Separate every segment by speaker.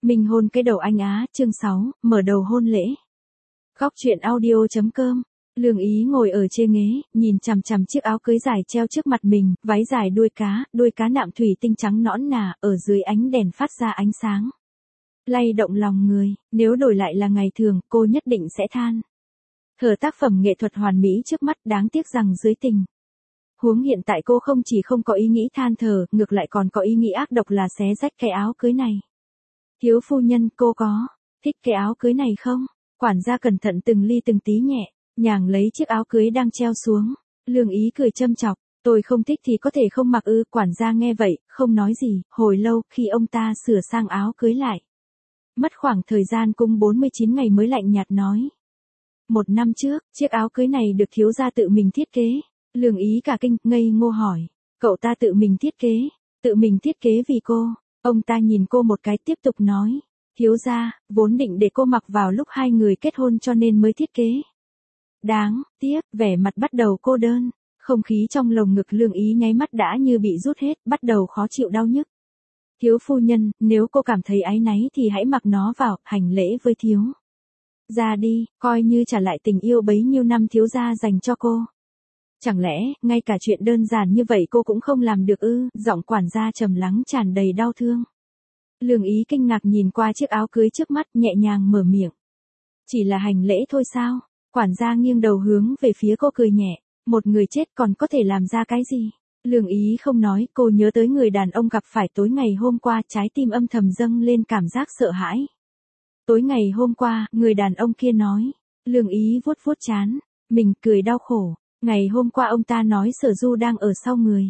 Speaker 1: Mình hôn cái đầu anh á, chương 6, mở đầu hôn lễ. Góc truyện audio.com. Lương Ý ngồi ở trên ghế, nhìn chằm chằm chiếc áo cưới dài treo trước mặt mình, váy dài đuôi cá nạm thủy tinh trắng nõn nà, ở dưới ánh đèn phát ra ánh sáng. Lay động lòng người, nếu đổi lại là ngày thường, cô nhất định sẽ than. Thở tác phẩm nghệ thuật hoàn mỹ trước mắt, đáng tiếc rằng dưới tình huống hiện tại cô không chỉ không có ý nghĩ than thở, ngược lại còn có ý nghĩ ác độc là xé rách cái áo cưới này. Thiếu phu nhân, cô có thích cái áo cưới này không? Quản gia cẩn thận từng ly từng tí nhẹ nhàng lấy chiếc áo cưới đang treo xuống. Lương Ý cười châm chọc, tôi không thích thì có thể không mặc ư? Quản gia nghe vậy, không nói gì. Hồi lâu, khi ông ta sửa sang áo cưới lại, mất khoảng thời gian cũng 49 ngày mới lạnh nhạt nói. 1 năm trước, chiếc áo cưới này được thiếu gia tự mình thiết kế. Lương Ý cả kinh, ngây ngô hỏi, cậu ta tự mình thiết kế vì cô? Ông ta nhìn cô một cái tiếp tục nói, thiếu gia, vốn định để cô mặc vào lúc hai người kết hôn cho nên mới thiết kế. Đáng tiếc, vẻ mặt bắt đầu cô đơn, không khí trong lồng ngực Lương Ý nháy mắt đã như bị rút hết, bắt đầu khó chịu đau nhức. Thiếu phu nhân, nếu cô cảm thấy áy náy thì hãy mặc nó vào, hành lễ với thiếu gia đi, coi như trả lại tình yêu bấy nhiêu năm thiếu gia dành cho cô. Chẳng lẽ, ngay cả chuyện đơn giản như vậy cô cũng không làm được ư? Giọng quản gia trầm lắng tràn đầy đau thương. Lương Ý kinh ngạc nhìn qua chiếc áo cưới trước mắt, nhẹ nhàng mở miệng. Chỉ là hành lễ thôi sao? Quản gia nghiêng đầu hướng về phía cô cười nhẹ. Một người chết còn có thể làm ra cái gì? Lương Ý không nói, cô nhớ tới người đàn ông gặp phải tối ngày hôm qua, trái tim âm thầm dâng lên cảm giác sợ hãi. Tối ngày hôm qua, người đàn ông kia nói. Lương Ý vuốt vuốt trán, mình cười đau khổ. Ngày hôm qua ông ta nói Sở Du đang ở sau người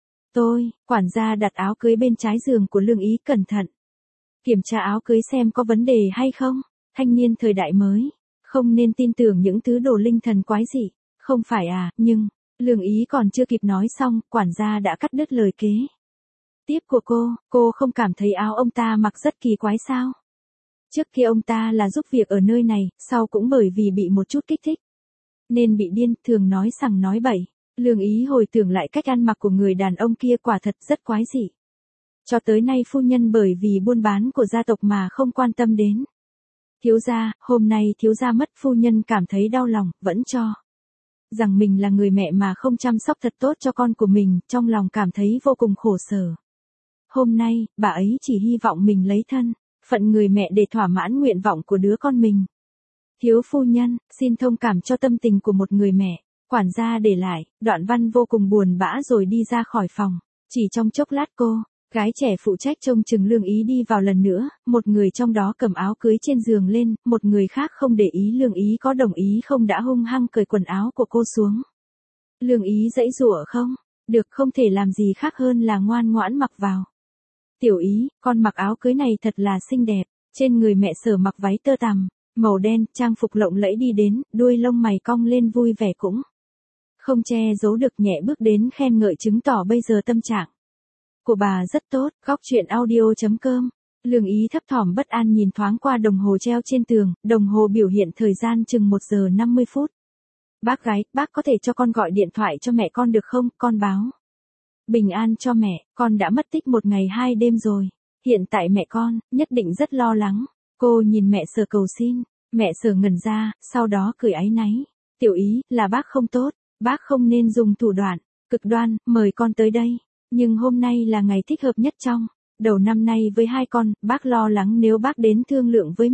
Speaker 1: tôi. Quản gia đặt áo cưới bên trái giường của Lương Ý, cẩn thận kiểm tra áo cưới xem có vấn đề hay không. Thanh niên thời đại mới, không nên tin tưởng những thứ đồ linh thần quái dị. Không phải à? Nhưng Lương Ý còn chưa kịp nói xong, quản gia đã cắt đứt lời kế tiếp của cô không cảm thấy áo ông ta mặc rất kỳ quái sao? Trước kia ông ta là giúp việc ở nơi này, sau cũng bởi vì bị một chút kích thích nên bị điên, thường nói sằng nói bậy. Lương Ý hồi tưởng lại cách ăn mặc của người đàn ông kia, quả thật rất quái dị. Cho tới nay phu nhân bởi vì buôn bán của gia tộc mà không quan tâm đến thiếu gia, hôm nay thiếu gia mất, phu nhân cảm thấy đau lòng, vẫn cho rằng mình là người mẹ mà không chăm sóc thật tốt cho con của mình, trong lòng cảm thấy vô cùng khổ sở. Hôm nay, bà ấy chỉ hy vọng mình lấy thân phận người mẹ để thỏa mãn nguyện vọng của đứa con mình. Thiếu phu nhân, xin thông cảm cho tâm tình của một người mẹ. Quản gia để lại đoạn văn vô cùng buồn bã rồi đi ra khỏi phòng. Chỉ trong chốc lát gái trẻ phụ trách trông chừng Lương Ý đi vào lần nữa, một người trong đó cầm áo cưới trên giường lên, một người khác không để ý Lương Ý có đồng ý không đã hung hăng cởi quần áo của cô xuống. Lương Ý giãy giụa không được, không thể làm gì khác hơn là ngoan ngoãn mặc vào. Tiểu Ý, con mặc áo cưới này thật là xinh đẹp. Trên người mẹ Sở mặc váy tơ tằm màu đen, trang phục lộng lẫy đi đến, đuôi lông mày cong lên vui vẻ cũng không che giấu được, nhẹ bước đến khen ngợi chứng tỏ bây giờ tâm trạng của bà rất tốt. Góc truyện audio.com. Lương Ý thấp thỏm bất an nhìn thoáng qua đồng hồ treo trên tường, đồng hồ biểu hiện thời gian chừng 1 giờ 50 phút. Bác gái, bác có thể cho con gọi điện thoại cho mẹ con được không? Con báo bình an cho mẹ, con đã mất tích 1 ngày 2 đêm rồi. Hiện tại mẹ con nhất định rất lo lắng. Cô nhìn mẹ Sở cầu xin, mẹ Sở ngẩn ra, sau đó cười áy náy. Tiểu Ý, là bác không tốt, bác không nên dùng thủ đoạn cực đoan, mời con tới đây. Nhưng hôm nay là ngày thích hợp nhất trong đầu năm nay với hai con, bác lo lắng nếu bác đến thương lượng với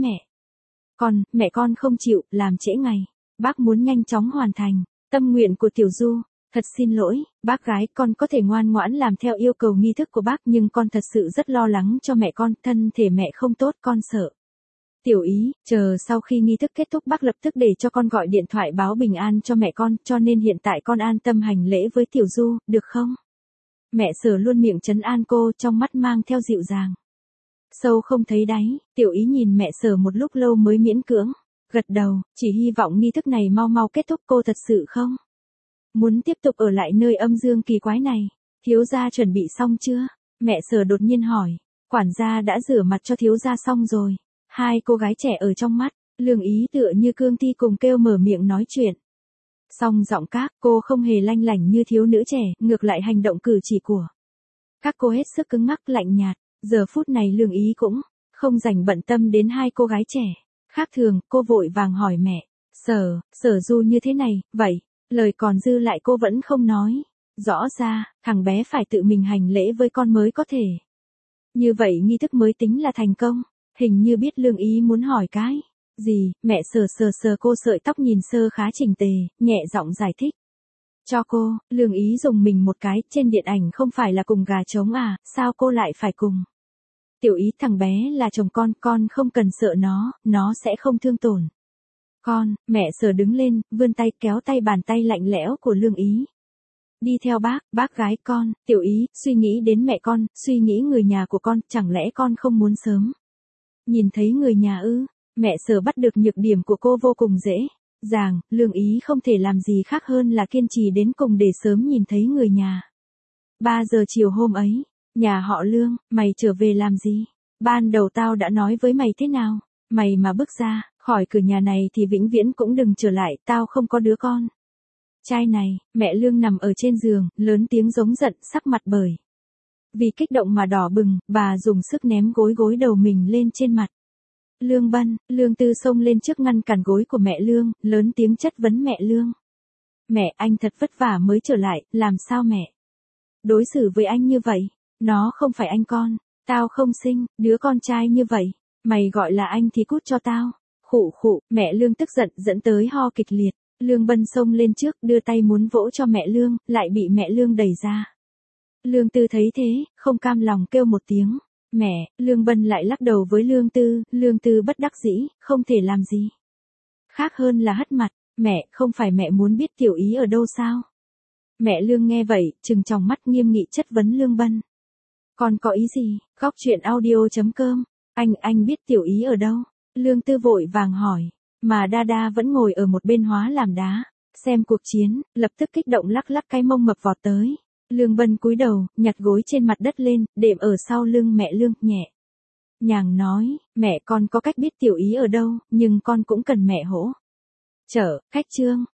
Speaker 1: mẹ con không chịu, làm trễ ngày. Bác muốn nhanh chóng hoàn thành tâm nguyện của Tiểu Du. Thật xin lỗi, bác gái, con có thể ngoan ngoãn làm theo yêu cầu nghi thức của bác, nhưng con thật sự rất lo lắng cho mẹ con, thân thể mẹ không tốt, con sợ. Tiểu Ý, chờ sau khi nghi thức kết thúc bác lập tức để cho con gọi điện thoại báo bình an cho mẹ con, cho nên hiện tại con an tâm hành lễ với Tiểu Du, được không? Mẹ Sở luôn miệng trấn an cô, trong mắt mang theo dịu dàng sâu không thấy đáy. Tiểu Ý nhìn mẹ Sở một lúc lâu mới miễn cưỡng gật đầu, chỉ hy vọng nghi thức này mau mau kết thúc. Cô thật sự không muốn tiếp tục ở lại nơi âm dương kỳ quái này. Thiếu gia chuẩn bị xong chưa? Mẹ Sở đột nhiên hỏi. Quản gia đã rửa mặt cho thiếu gia xong rồi. Hai cô gái trẻ ở trong mắt Lương Ý tựa như cương thi cùng kêu mở miệng nói chuyện. Song giọng cô không hề lanh lảnh như thiếu nữ trẻ, ngược lại hành động cử chỉ của các cô hết sức cứng ngắc lạnh nhạt. Giờ phút này Lương Ý cũng không rảnh bận tâm đến hai cô gái trẻ. Khác thường, cô vội vàng hỏi mẹ, Sở Du như thế này, vậy, lời còn dư lại cô vẫn không nói. Rõ ra, thằng bé phải tự mình hành lễ với con mới có thể. Như vậy nghi thức mới tính là thành công. Hình như biết Lương Ý muốn hỏi cái gì, mẹ sờ cô sợi tóc nhìn Sơ khá chỉnh tề, nhẹ giọng giải thích. Cho cô, Lương Ý dùng mình một cái, trên điện ảnh không phải là cùng gà trống à, sao cô lại phải cùng? Tiểu Ý, thằng bé là chồng con không cần sợ nó sẽ không thương tổn. Mẹ Sở đứng lên, vươn tay kéo tay bàn tay lạnh lẽo của Lương Ý. Đi theo bác gái con, Tiểu Ý, suy nghĩ đến mẹ con, suy nghĩ người nhà của con, chẳng lẽ con không muốn sớm nhìn thấy người nhà ư? Mẹ Sở bắt được nhược điểm của cô vô cùng dễ dàng, Lương Ý không thể làm gì khác hơn là kiên trì đến cùng để sớm nhìn thấy người nhà. 3 giờ chiều hôm ấy, nhà họ Lương, mày trở về làm gì? Ban đầu tao đã nói với mày thế nào? Mày mà bước ra khỏi cửa nhà này thì vĩnh viễn cũng đừng trở lại, tao không có đứa con trai này. Mẹ Lương nằm ở trên giường, lớn tiếng giống giận, sắc mặt bởi vì kích động mà đỏ bừng, bà dùng sức ném gối đầu mình lên trên mặt Lương Bân. Lương Tư xông lên trước ngăn cản gối của mẹ Lương, lớn tiếng chất vấn mẹ Lương. Mẹ, anh thật vất vả mới trở lại, làm sao mẹ đối xử với anh như vậy? Nó không phải anh con, tao không sinh đứa con trai như vậy, mày gọi là anh thì cút cho tao. Khụ, mẹ Lương tức giận dẫn tới ho kịch liệt. Lương Bân xông lên trước, đưa tay muốn vỗ cho mẹ Lương, lại bị mẹ Lương đẩy ra. Lương Tư thấy thế, không cam lòng kêu một tiếng. Mẹ, Lương Bân lại lắc đầu với Lương Tư bất đắc dĩ, không thể làm gì khác hơn là hất mặt. Mẹ, không phải mẹ muốn biết Tiểu Ý ở đâu sao? Mẹ Lương nghe vậy, trừng tròng mắt nghiêm nghị chất vấn Lương Bân. Con có ý gì? Góc truyện audio.com. Anh biết Tiểu Ý ở đâu? Lương Tư vội vàng hỏi. Mà Đa vẫn ngồi ở một bên hóa làm đá, xem cuộc chiến, lập tức kích động lắc cái mông mập vọt tới. Lương Bân cúi đầu, nhặt gối trên mặt đất lên, đệm ở sau lưng mẹ Lương, nhẹ nhàng nói, mẹ con có cách biết Tiểu Ý ở đâu, nhưng con cũng cần mẹ hỗ trợ. Khách chương.